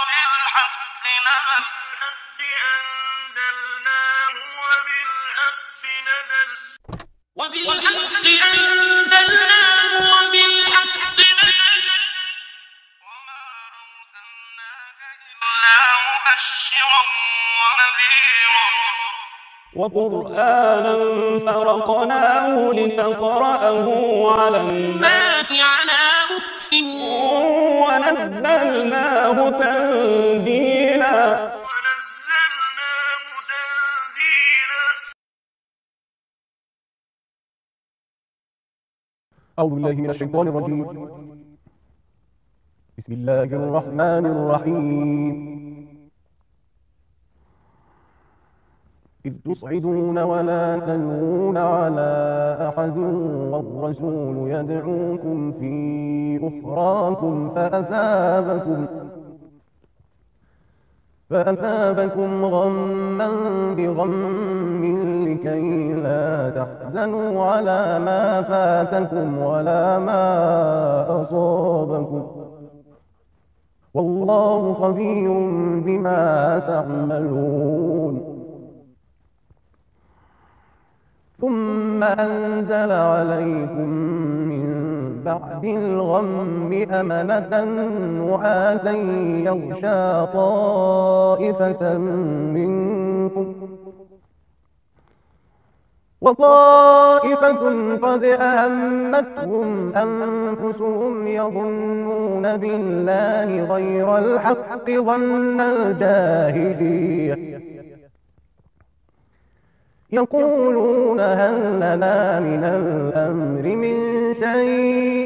وبالحق أنزلناه وبالحق نزل وما أرسلناك إلا مبشرا ونذيرا وقرآنا فرقناه لتقرأه على الناس على مكث ونزلناه تنزيلا. أعوذ بالله من الشيطان الرجيم. بسم الله الرحمن الرحيم. إذ تصعدون ولا تلوون على أحد والرسول يدعوكم في أخراكم فأثابكم غما بغم لكي لا تحزنوا على ما فاتكم ولا ما أصابكم والله خبير بما تعملون. ثم أنزل عليكم من بعد الغم أمنة نعاسا يغشى طائفة منكم وطائفة قد أهمتهم أنفسهم يظنون بالله غير الحق ظن الجاهلية يقولون هل لنا من الأمر من شيء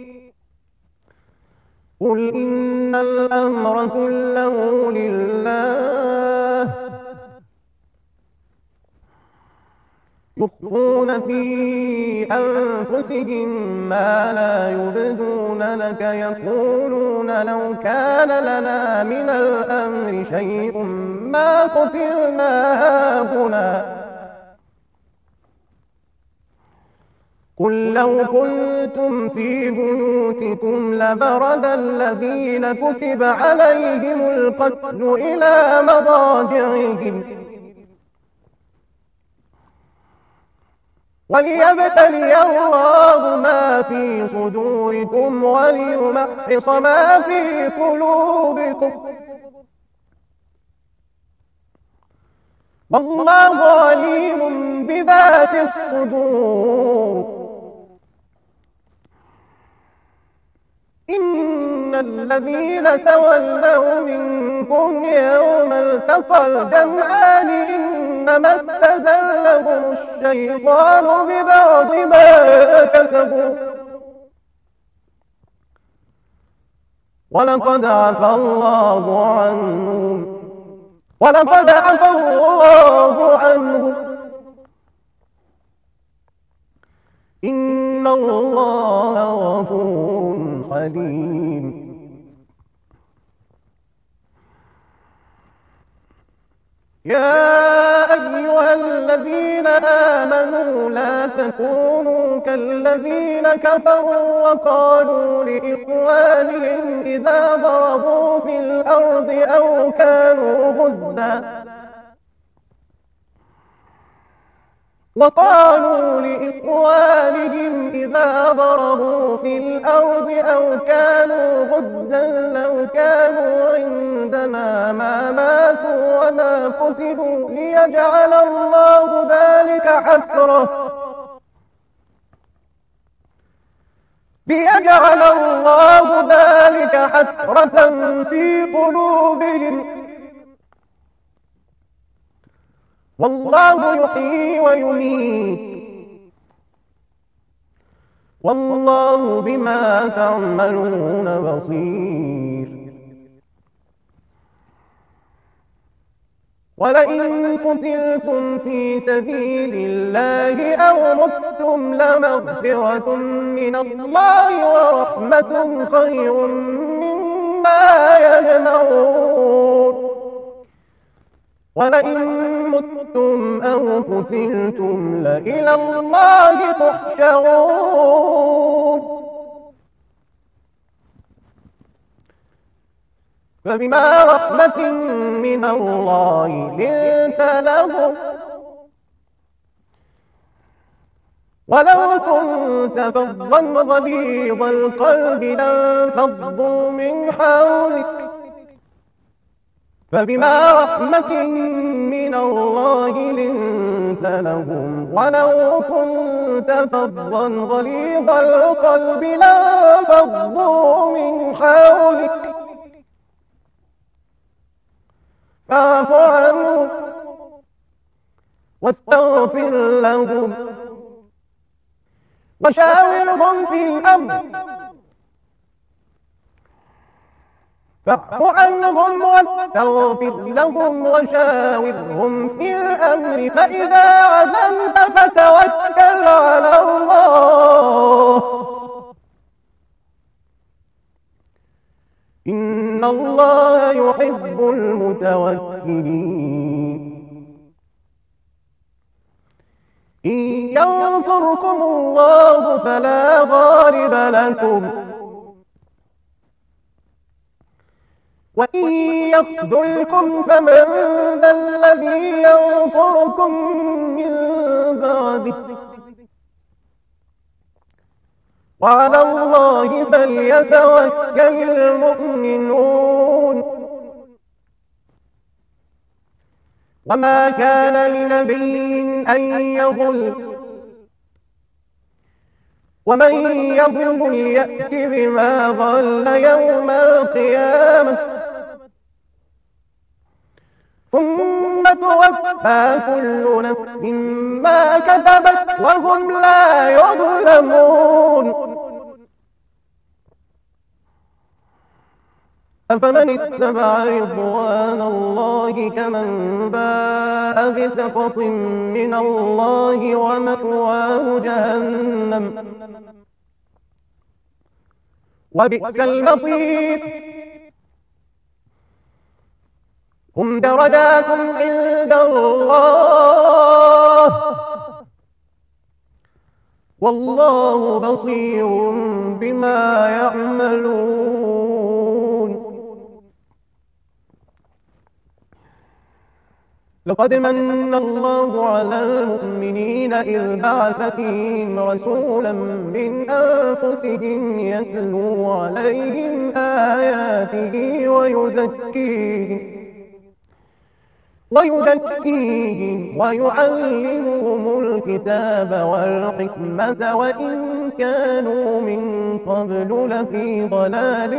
قل إن الأمر كله لله يخفون في أنفسهم ما لا يبدون لك يقولون لو كان لنا من الأمر شيء ما قتلنا هاهنا قل لو كنتم في بيوتكم لبرز الذين كتب عليهم القتل إلى مضاجعهم وليبتلي الله ما في صدوركم وليمحص ما في قلوبكم والله عليم بذات الصدور. إن الذين تولوا منكم يوم التقى الجمعان إنما استزلهم الشيطان ببعض ما كسبوا ولقد عفى الله عنهم إن الله غفور حليم. يا أيها الذين آمنوا لا تكونوا كالذين كفروا وقالوا لإخوانهم إذا ضربوا في الأرض أو كانوا غزا لو كانوا عندنا ما ماتوا وما قتلوا ليجعل الله ذلك حسرة في قلوبهم والله يحيي ويميت والله بما تعملون بصير. ولئن قتلتم في سبيل الله أو متم لمغفرة من الله ورحمة خير مما يجمعون. ولئن متم أو قتلتم لإلى الله تحشرون. فبما رحمة من الله لنت لهم، ولو كنت فظا غليظ القلب لانفضوا من حولك، فبما رحمة من الله لنت لهم، ولو كنت فظا غليظ القلب لانفضوا من حولك، فاعف عنهم واستغفر لهم وشاورهم في الأمر، فاعف عنهم واستغفر لهم وشاورهم في الأمر، فإذا عزمت فتوكل على الله، إن الله يحب المتوكلين. إن ينصركم الله فلا غالب لكم، وإن يخذلكم فمن ذا الذي ينصركم من بعده، وعلى الله فليتوكل المؤمنون. وما كان لنبي أن يغل، ومن يغل يأت بما غل يوم القيامة، ثم توفى كل نفس ما كسبت وهم لا يظلمون. أفمن اتبع رضوان الله كمن باء بسخط من الله ومأواه جهنم وبئس المصير. هم درجات عند الله والله بصير بما يعملون. لقد من الله على المؤمنين إذ بعث فيهم رسولا من أنفسهم يتلو عليهم آياته ويزكيهم ويعلمهم الكتاب والحكمة وإن كانوا من قبل لفي ضلال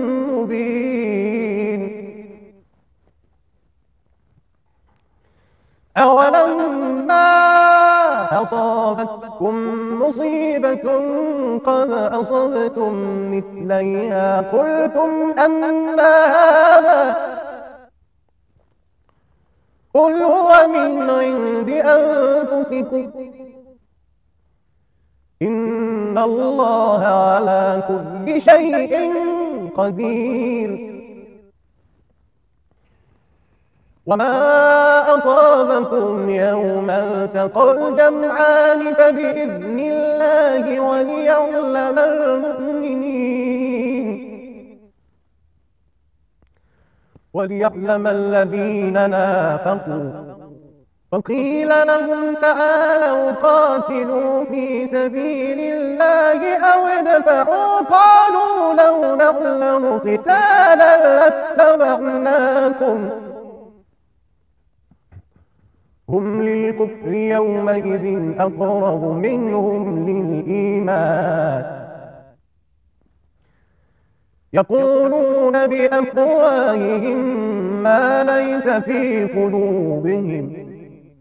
مبين. أولما أصابتكم مصيبة قد أصبتم مثليها قلتم أن هذا، قل هو من عند أنفسكم إن الله على كل شيء قدير. وما أصابكم يوم التقى الجمعان فبإذن الله وليعلم المؤمنين وليعلم الذين نافقوا. وقيل لهم تعالوا قاتلوا في سبيل الله أو ادفعوا قالوا لو نعلم قتالا لاتبعناكم هم للكفر يومئذ أقرب منهم للإيمان يقولون بأفواههم ما ليس في قلوبهم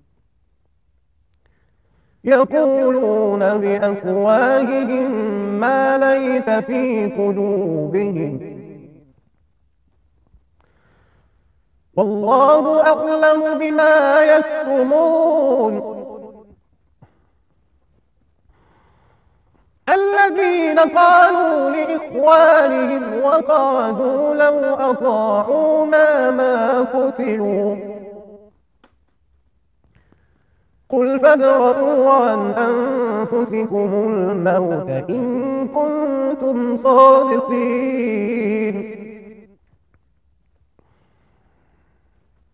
والله أعلم بما يكتمون. الذين قالوا لإخوانهم وقعدوا لو أطاعونا ما قتلوا قل فادرءوا عن أنفسكم الموت إن كنتم صادقين.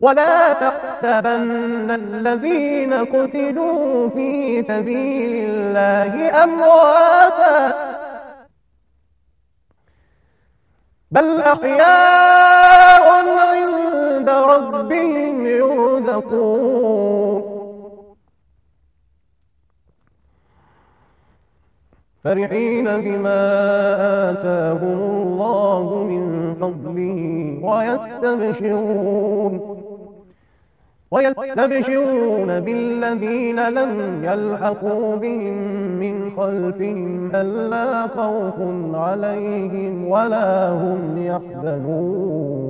ولا تحسبن الذين قتلوا في سبيل الله أمواتا بل أحياء عند ربهم يرزقون فرحين بما آتاهم الله من فضله ويستبشرون بالذين لم يلحقوا بهم من خلفهم ألا خوف عليهم ولا هم يحزنون